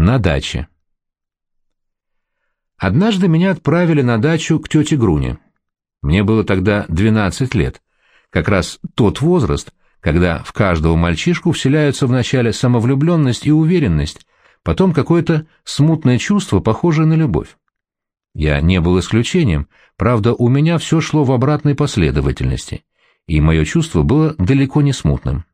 На даче. Однажды меня отправили на дачу к тете Груне. Мне было тогда 12 лет, как раз тот возраст, когда в каждого мальчишку вселяются вначале самовлюбленность и уверенность, потом какое-то смутное чувство, похожее на любовь. Я не был исключением, правда, у меня все шло в обратной последовательности, и мое чувство было далеко не смутным.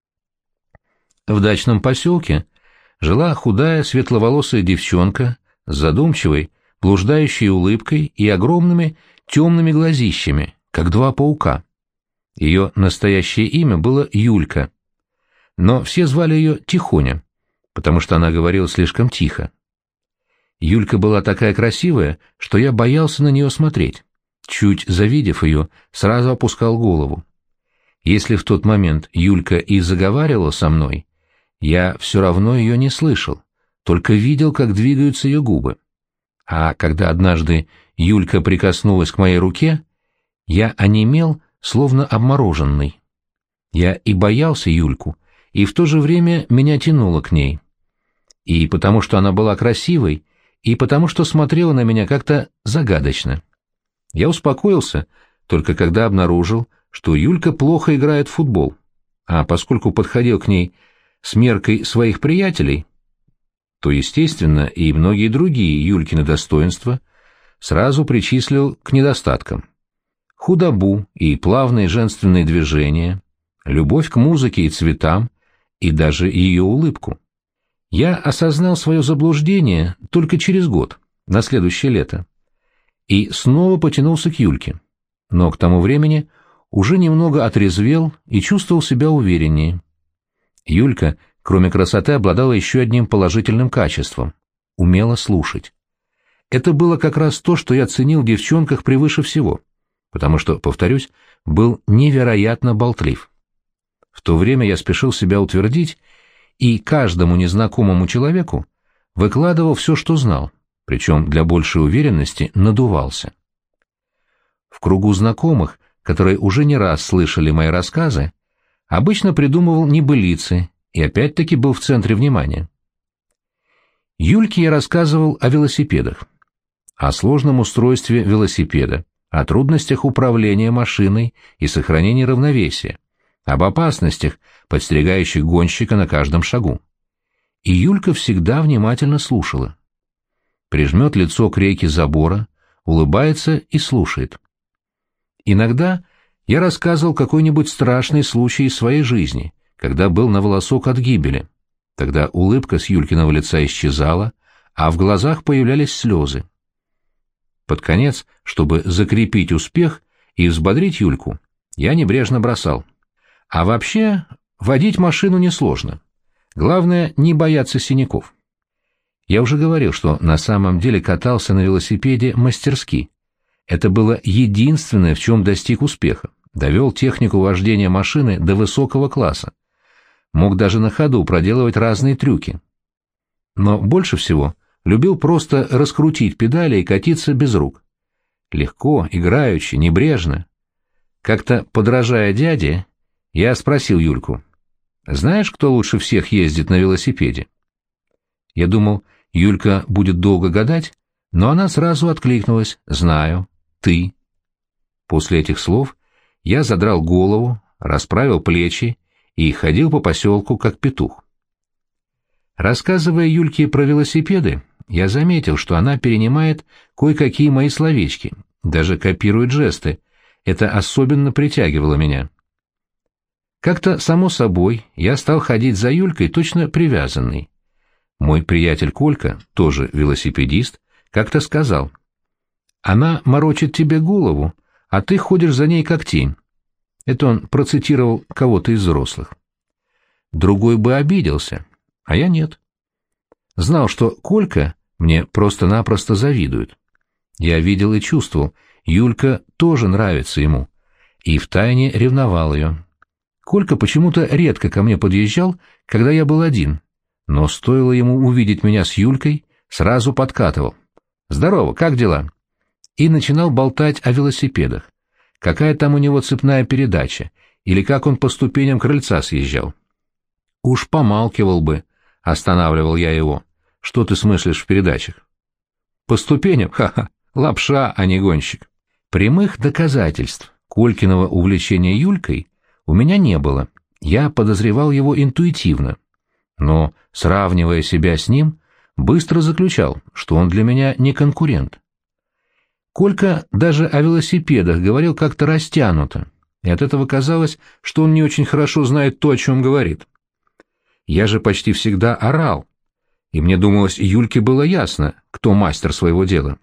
В дачном поселке жила худая светловолосая девчонка с задумчивой, блуждающей улыбкой и огромными темными глазищами, как два паука. Ее настоящее имя было Юлька, но все звали ее Тихоня, потому что она говорила слишком тихо. Юлька была такая красивая, что я боялся на нее смотреть. Чуть завидев ее, сразу опускал голову. Если в тот момент Юлька и заговаривала со мной, я все равно ее не слышал, только видел, как двигаются ее губы. А когда однажды Юлька прикоснулась к моей руке, я онемел, словно обмороженный. Я и боялся Юльку, и в то же время меня тянуло к ней. И потому что она была красивой, и потому что смотрела на меня как-то загадочно. Я успокоился, только когда обнаружил, что Юлька плохо играет в футбол, а поскольку подходил к ней с меркой своих приятелей, то, естественно, и многие другие Юлькины достоинства сразу причислил к недостаткам. Худобу и плавные женственные движения, любовь к музыке и цветам, и даже ее улыбку. Я осознал свое заблуждение только через год, на следующее лето, и снова потянулся к Юльке, но к тому времени уже немного отрезвел и чувствовал себя увереннее. Юлька, кроме красоты, обладала еще одним положительным качеством — умела слушать. Это было как раз то, что я ценил в девчонках превыше всего, потому что, повторюсь, был невероятно болтлив. В то время я спешил себя утвердить и каждому незнакомому человеку выкладывал все, что знал, причем для большей уверенности надувался. В кругу знакомых, которые уже не раз слышали мои рассказы, обычно придумывал небылицы и опять-таки был в центре внимания. Юльке я рассказывал о велосипедах, о сложном устройстве велосипеда, о трудностях управления машиной и сохранения равновесия, об опасностях, подстерегающих гонщика на каждом шагу. И Юлька всегда внимательно слушала. Прижмет лицо к рейке забора, улыбается и слушает. Иногда я рассказывал какой-нибудь страшный случай из своей жизни, когда был на волосок от гибели. Тогда улыбка с Юлькиного лица исчезала, а в глазах появлялись слезы. Под конец, чтобы закрепить успех и взбодрить Юльку, я небрежно бросал: а вообще, водить машину несложно. Главное, не бояться синяков. Я уже говорил, что на самом деле катался на велосипеде мастерски. Это было единственное, в чем достиг успеха. Довел технику вождения машины до высокого класса. Мог даже на ходу проделывать разные трюки. Но больше всего любил просто раскрутить педали и катиться без рук. Легко, играючи, небрежно. Как-то, подражая дяде, я спросил Юльку: «Знаешь, кто лучше всех ездит на велосипеде?» Я думал, Юлька будет долго гадать, но она сразу откликнулась: «Знаю, ты». После этих слов я задрал голову, расправил плечи и ходил по поселку как петух. Рассказывая Юльке про велосипеды, я заметил, что она перенимает кое-какие мои словечки, даже копирует жесты. Это особенно притягивало меня. Как-то, само собой, я стал ходить за Юлькой точно привязанный. Мой приятель Колька, тоже велосипедист, как-то сказал: «Она морочит тебе голову, а ты ходишь за ней как тень». Это он процитировал кого-то из взрослых. Другой бы обиделся, а я нет. Знал, что Колька мне просто-напросто завидует. Я видел и чувствовал, Юлька тоже нравится ему, и втайне ревновал ее. Колька почему-то редко ко мне подъезжал, когда я был один, но стоило ему увидеть меня с Юлькой, сразу подкатывал: «Здорово, как дела?» И начинал болтать о велосипедах. Какая там у него цепная передача, или как он по ступеням крыльца съезжал. «Уж помалкивал бы», — останавливал я его, Что ты смыслишь в передачах? По ступеням? Ха-ха, лапша, а не гонщик. Прямых доказательств Колькиного увлечения Юлькой у меня не было. Я подозревал его интуитивно. Но, сравнивая себя с ним, быстро заключал, что он для меня не конкурент. Колька даже о велосипедах говорил как-то растянуто, и от этого казалось, что он не очень хорошо знает то, о чем говорит. Я же почти всегда орал, и мне думалось, Юльке было ясно, кто мастер своего дела.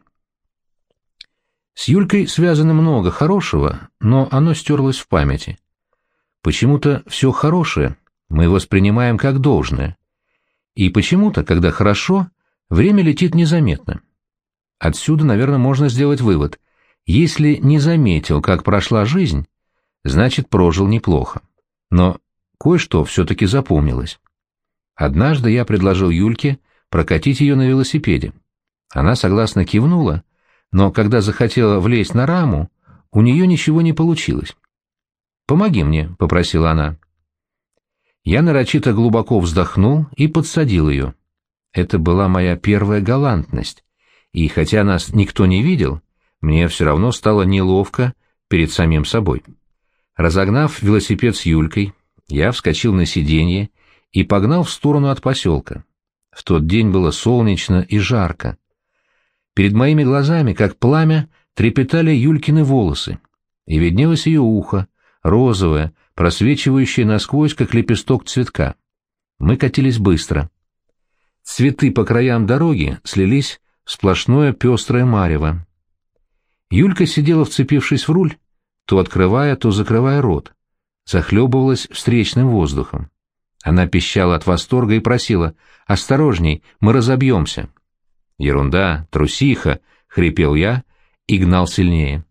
С Юлькой связано много хорошего, но оно стерлось в памяти. Почему-то все хорошее мы воспринимаем как должное, и почему-то, когда хорошо, время летит незаметно. Отсюда, наверное, можно сделать вывод. Если не заметил, как прошла жизнь, значит, прожил неплохо. Но кое-что все-таки запомнилось. Однажды я предложил Юльке прокатить ее на велосипеде. Она согласно кивнула, но когда захотела влезть на раму, у нее ничего не получилось. «Помоги мне», — попросила она. Я нарочито глубоко вздохнул и подсадил ее. Это была моя первая галантность, и хотя нас никто не видел, мне все равно стало неловко перед самим собой. Разогнав велосипед с Юлькой, я вскочил на сиденье и погнал в сторону от поселка. В тот день было солнечно и жарко. Перед моими глазами, как пламя, трепетали Юлькины волосы, и виднелось ее ухо, розовое, просвечивающее насквозь, как лепесток цветка. Мы катились быстро. Цветы по краям дороги слились в сплошное пестрое марево. Юлька сидела, вцепившись в руль, то открывая, то закрывая рот, захлебывалась встречным воздухом. Она пищала от восторга и просила: «Осторожней, мы разобьемся». «Ерунда, трусиха», — хрипел я и гнал сильнее.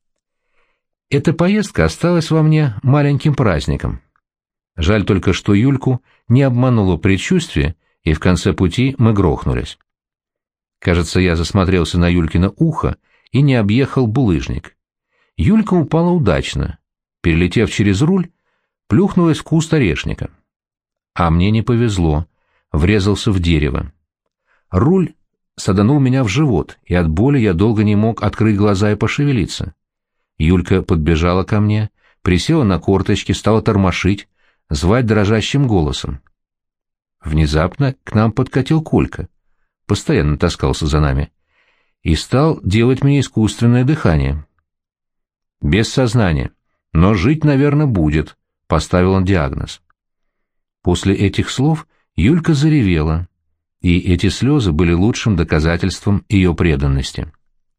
Эта поездка осталась во мне маленьким праздником. Жаль только, что Юльку не обмануло предчувствие, и в конце пути мы грохнулись. Кажется, я засмотрелся на Юлькино ухо и не объехал булыжник. Юлька упала удачно. Перелетев через руль, плюхнулась в куст орешника. А мне не повезло, врезался в дерево. Руль саданул меня в живот, и от боли я долго не мог открыть глаза и пошевелиться. Юлька подбежала ко мне, присела на корточки, стала тормошить, звать дрожащим голосом. Внезапно к нам подкатил Колька, постоянно таскался за нами, и стал делать мне искусственное дыхание. «Без сознания, но жить, наверное, будет», — поставил он диагноз. После этих слов Юлька заревела, и эти слезы были лучшим доказательством ее преданности.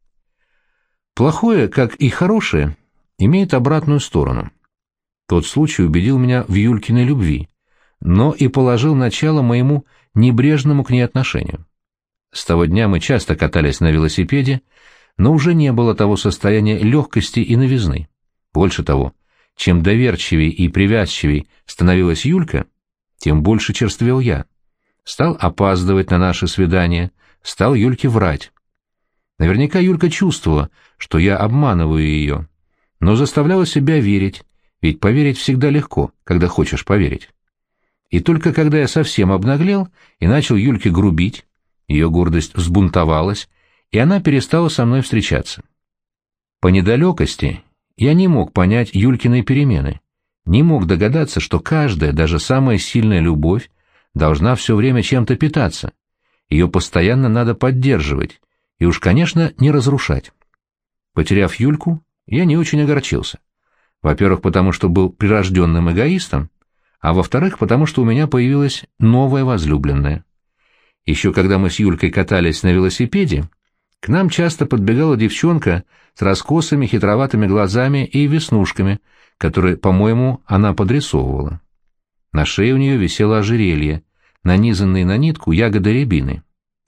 Плохое, как и хорошее, имеет обратную сторону. Тот случай убедил меня в Юлькиной любви, но и положил начало моему небрежному к ней отношению. С того дня мы часто катались на велосипеде, но уже не было того состояния легкости и новизны. Больше того, чем доверчивей и привязчивей становилась Юлька, тем больше черствел я. Стал опаздывать на наши свидания, стал Юльке врать. Наверняка Юлька чувствовала, что я обманываю ее, но заставляла себя верить, ведь поверить всегда легко, когда хочешь поверить. И только когда я совсем обнаглел и начал Юльке грубить, ее гордость взбунтовалась, и она перестала со мной встречаться. По недалекости я не мог понять Юлькиной перемены, не мог догадаться, что каждая, даже самая сильная любовь должна все время чем-то питаться, ее постоянно надо поддерживать, и уж, конечно, не разрушать. Потеряв Юльку, я не очень огорчился. Во-первых, потому что был прирожденным эгоистом, а во-вторых, потому что у меня появилась новая возлюбленная. Еще когда мы с Юлькой катались на велосипеде, к нам часто подбегала девчонка с раскосыми хитроватыми глазами и веснушками, которые, по-моему, она подрисовывала. На шее у нее висело ожерелье, нанизанные на нитку ягоды рябины.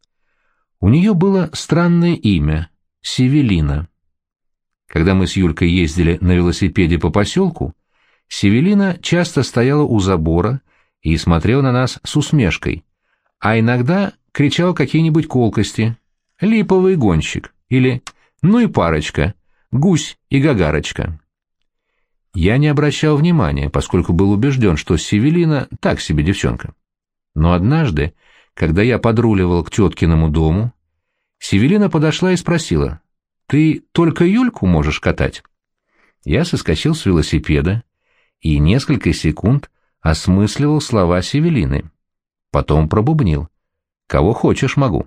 У нее было странное имя — Севелина. Когда мы с Юлькой ездили на велосипеде по поселку, Севелина часто стояла у забора и смотрела на нас с усмешкой, а иногда кричала какие-нибудь колкости: «Липовый гонщик» или «Ну и парочка, гусь и гагарочка». Я не обращал внимания, поскольку был убежден, что Севелина так себе девчонка. Но однажды, когда я подруливал к теткиному дому, Севелина подошла и спросила: «Ты только Юльку можешь катать?» Я соскочил с велосипеда и несколько секунд осмысливал слова Севелины. Потом пробубнил: «Кого хочешь, могу».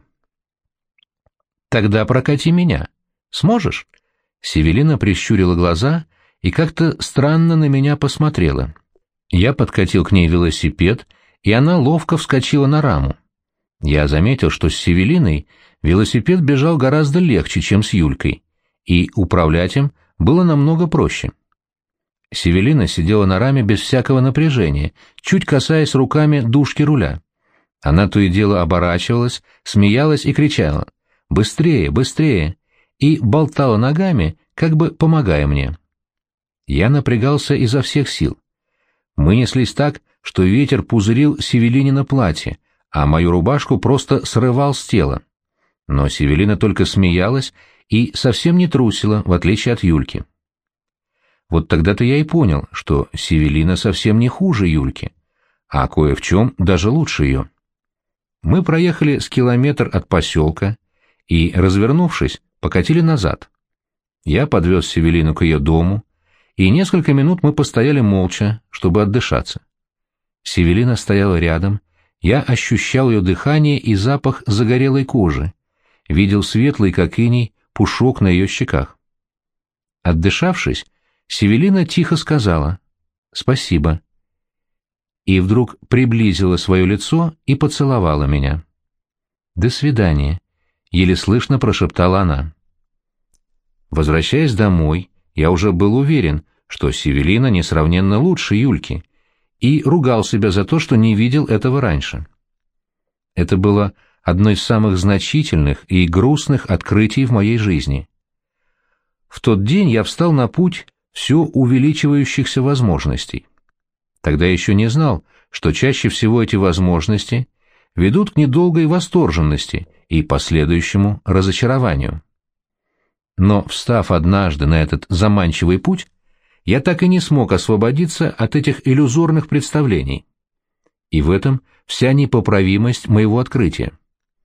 «Тогда прокати меня. Сможешь?» Севелина прищурила глаза и как-то странно на меня посмотрела. Я подкатил к ней велосипед, и она ловко вскочила на раму. Я заметил, что с Севелиной велосипед бежал гораздо легче, чем с Юлькой, и управлять им было намного проще. Севелина сидела на раме без всякого напряжения, чуть касаясь руками дужки руля. Она то и дело оборачивалась, смеялась и кричала: «Быстрее, быстрее!» и болтала ногами, как бы помогая мне. Я напрягался изо всех сил. Мы неслись так, что ветер пузырил Севелинино платье, а мою рубашку просто срывал с тела. Но Севелина только смеялась и совсем не трусила, в отличие от Юльки. Вот тогда-то я и понял, что Севелина совсем не хуже Юльки, а кое в чем даже лучше ее. Мы проехали с километр от поселка и, развернувшись, покатили назад. Я подвез Севелину к ее дому, и несколько минут мы постояли молча, чтобы отдышаться. Севелина стояла рядом, я ощущал ее дыхание и запах загорелой кожи, видел светлый, как иней, пушок на ее щеках. Отдышавшись, Севелина тихо сказала: «Спасибо», и вдруг приблизила свое лицо и поцеловала меня. «До свидания», — еле слышно прошептала она. Возвращаясь домой, я уже был уверен, что Севелина несравненно лучше Юльки, и ругал себя за то, что не видел этого раньше. Это было одно из самых значительных и грустных открытий в моей жизни. В тот день я встал на путь все увеличивающихся возможностей. Тогда я еще не знал, что чаще всего эти возможности ведут к недолгой восторженности и последующему разочарованию. Но, встав однажды на этот заманчивый путь, я так и не смог освободиться от этих иллюзорных представлений. И в этом вся непоправимость моего открытия.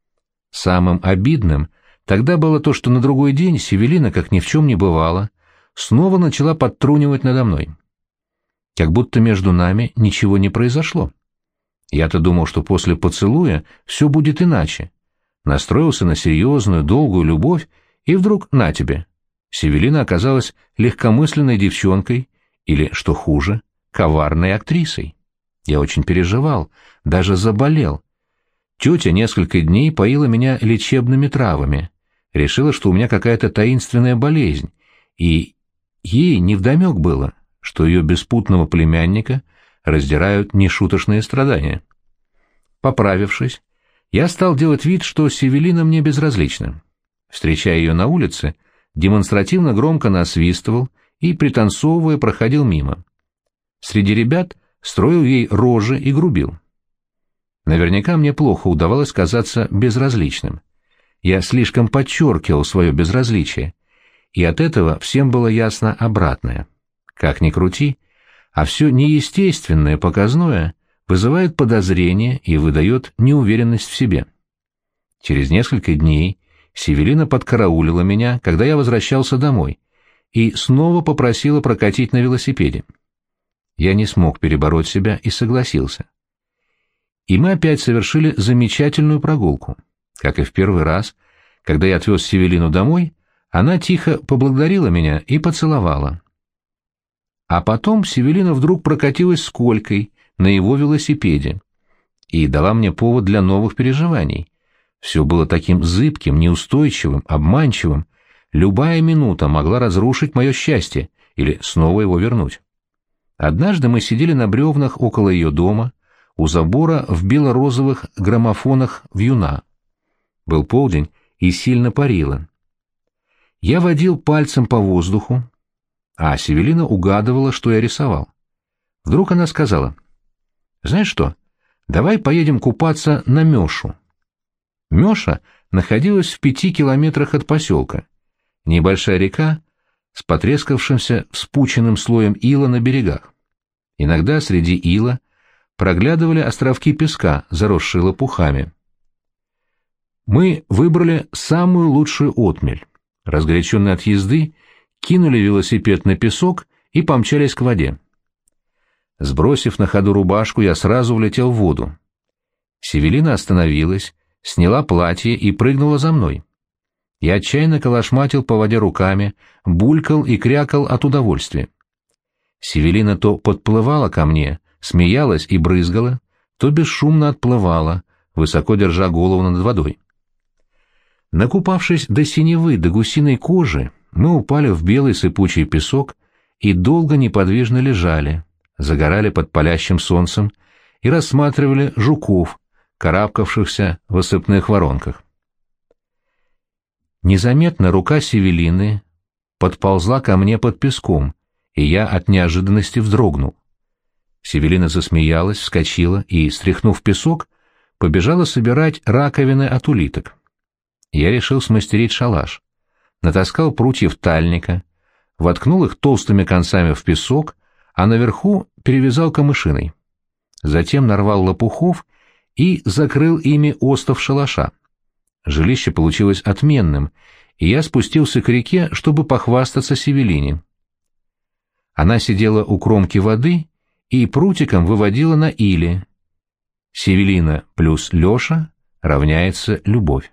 Самым обидным тогда было то, что на другой день Севелина, как ни в чем не бывало, снова начала подтрунивать надо мной. Как будто между нами ничего не произошло. Я-то думал, что после поцелуя все будет иначе. Настроился на серьезную, долгую любовь, и вдруг на тебе. Севелина оказалась легкомысленной девчонкой, или, что хуже, коварной актрисой. Я очень переживал, даже заболел. Тетя несколько дней поила меня лечебными травами, решила, что у меня какая-то таинственная болезнь, и ей невдомек было, что ее беспутного племянника раздирают нешуточные страдания. Поправившись, я стал делать вид, что Севелина мне безразлична. Встречая ее на улице, демонстративно громко насвистывал и, пританцовывая, проходил мимо. Среди ребят строил ей рожи и грубил. Наверняка мне плохо удавалось казаться безразличным. Я слишком подчеркивал свое безразличие, и от этого всем было ясно обратное. Как ни крути, а все неестественное, показное вызывает подозрение и выдает неуверенность в себе. Через несколько дней Севелина подкараулила меня, когда я возвращался домой, и снова попросила прокатить на велосипеде. Я не смог перебороть себя и согласился. И мы опять совершили замечательную прогулку. Как и в первый раз, когда я отвез Севелину домой, она тихо поблагодарила меня и поцеловала. А потом Севелина вдруг прокатилась с Колькой на его велосипеде и дала мне повод для новых переживаний. Все было таким зыбким, неустойчивым, обманчивым. Любая минута могла разрушить мое счастье или снова его вернуть. Однажды мы сидели на бревнах около ее дома, у забора в бело-розовых граммофонах вьюна. Был полдень и сильно парило. Я водил пальцем по воздуху, а Севелина угадывала, что я рисовал. Вдруг она сказала: «Знаешь что, давай поедем купаться на Мешу». Меша находилась в 5 километрах от поселка. Небольшая река с потрескавшимся вспученным слоем ила на берегах. Иногда среди ила проглядывали островки песка, заросшие лопухами. Мы выбрали самую лучшую отмель. Разгоряченные от езды, кинули велосипед на песок и помчались к воде. Сбросив на ходу рубашку, я сразу влетел в воду. Севелина остановилась, сняла платье и прыгнула за мной. Я отчаянно колошматил по воде руками, булькал и крякал от удовольствия. Севелина то подплывала ко мне, смеялась и брызгала, то бесшумно отплывала, высоко держа голову над водой. Накупавшись до синевы, до гусиной кожи, мы упали в белый сыпучий песок и долго неподвижно лежали, загорали под палящим солнцем и рассматривали жуков, карабкавшихся в осыпных воронках. Незаметно рука Севелины подползла ко мне под песком, и я от неожиданности вздрогнул. Севелина засмеялась, вскочила и, стряхнув песок, побежала собирать раковины от улиток. Я решил смастерить шалаш. Натаскал прутьев тальника, воткнул их толстыми концами в песок, а наверху перевязал камышиной. Затем нарвал лопухов и закрыл ими остов шалаша. Жилище получилось отменным, и я спустился к реке, чтобы похвастаться Севелине. Она сидела у кромки воды и прутиком выводила на иле. Севелина плюс Леша равняется любовь.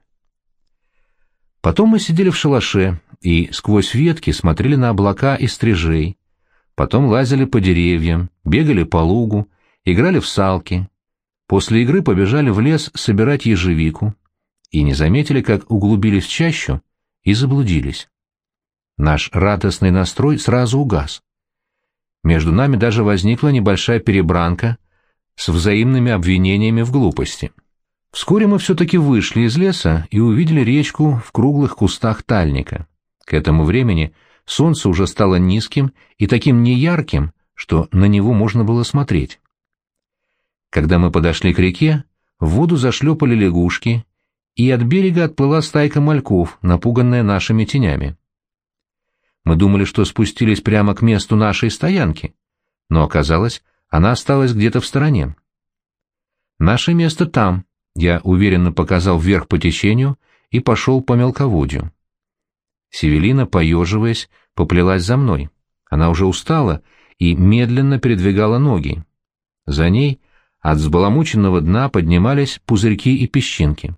Потом мы сидели в шалаше и сквозь ветки смотрели на облака и стрижей, потом лазили по деревьям, бегали по лугу, играли в салки. После игры побежали в лес собирать ежевику и не заметили, как углубились в чащу и заблудились. Наш радостный настрой сразу угас. Между нами даже возникла небольшая перебранка с взаимными обвинениями в глупости. Вскоре мы все-таки вышли из леса и увидели речку в круглых кустах тальника. К этому времени солнце уже стало низким и таким неярким, что на него можно было смотреть. Когда мы подошли к реке, в воду зашлепали лягушки, и от берега отплыла стайка мальков, напуганная нашими тенями. Мы думали, что спустились прямо к месту нашей стоянки, но оказалось, она осталась где-то в стороне. «Наше место там», — я уверенно показал вверх по течению и пошел по мелководью. Севелина, поеживаясь, поплелась за мной. Она уже устала и медленно передвигала ноги. За ней от взбаламученного дна поднимались пузырьки и песчинки.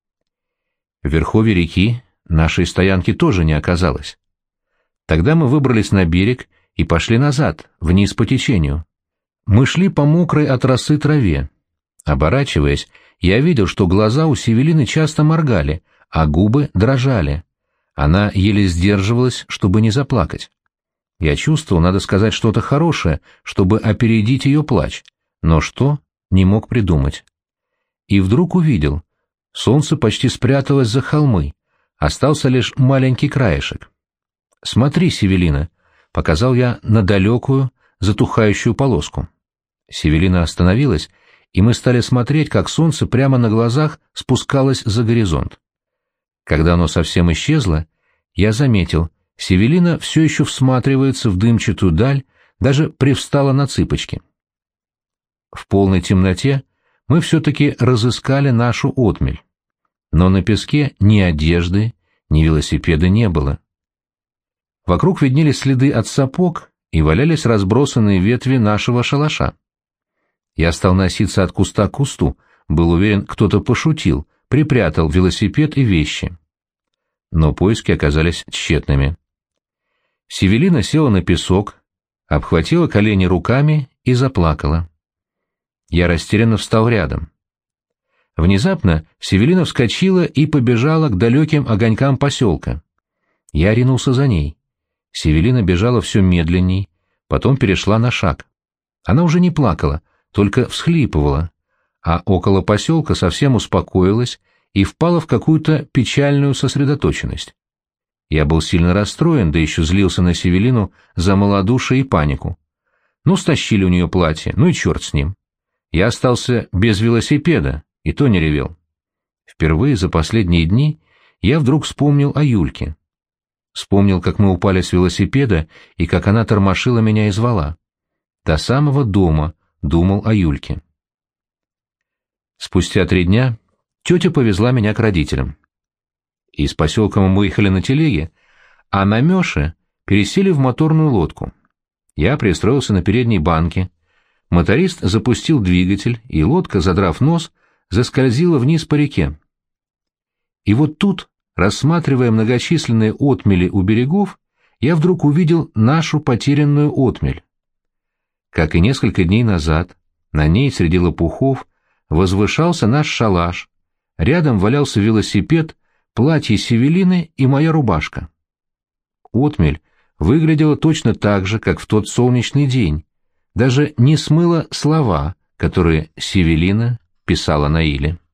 В верховье реки нашей стоянки тоже не оказалось. Тогда мы выбрались на берег и пошли назад, вниз по течению. Мы шли по мокрой от росы траве. Оборачиваясь, я видел, что глаза у Севелины часто моргали, а губы дрожали. Она еле сдерживалась, чтобы не заплакать. Я чувствовал, надо сказать что-то хорошее, чтобы опередить ее плач, но что — не мог придумать. И вдруг увидел. Солнце почти спряталось за холмы, остался лишь маленький краешек. «Смотри, Севелина», — показал я на далекую, затухающую полоску. Севелина остановилась, и мы стали смотреть, как солнце прямо на глазах спускалось за горизонт. Когда оно совсем исчезло, я заметил, Севелина все еще всматривается в дымчатую даль, даже привстала на цыпочки. В полной темноте мы все-таки разыскали нашу отмель. Но на песке ни одежды, ни велосипеда не было. Вокруг виднелись следы от сапог и валялись разбросанные ветви нашего шалаша. Я стал носиться от куста к кусту, был уверен, кто-то пошутил, припрятал велосипед и вещи. Но поиски оказались тщетными. Севелина села на песок, обхватила колени руками и заплакала. Я растерянно встал рядом. Внезапно Севелина вскочила и побежала к далеким огонькам поселка. Я ринулся за ней. Севелина бежала все медленней, потом перешла на шаг. Она уже не плакала, только всхлипывала, а около поселка совсем успокоилась и впала в какую-то печальную сосредоточенность. Я был сильно расстроен, да еще злился на Севелину за малодушие и панику. Ну, стащили у нее платье, ну и черт с ним. Я остался без велосипеда, и то не ревел. Впервые за последние дни я вдруг вспомнил о Юльке. Вспомнил, как мы упали с велосипеда, и как она тормошила меня и звала. До самого дома думал о Юльке. Спустя 3 дня тетя повезла меня к родителям. Из поселка мы выехали на телеге, а на Мёше пересели в моторную лодку. Я пристроился на передней банке. Моторист запустил двигатель, и лодка, задрав нос, заскользила вниз по реке. И вот тут, рассматривая многочисленные отмели у берегов, я вдруг увидел нашу потерянную отмель. Как и несколько дней назад, на ней среди лопухов возвышался наш шалаш, рядом валялся велосипед, платье Севелины и моя рубашка. Отмель выглядела точно так же, как в тот солнечный день, даже не смыла слова, которые Севелина писала на иле.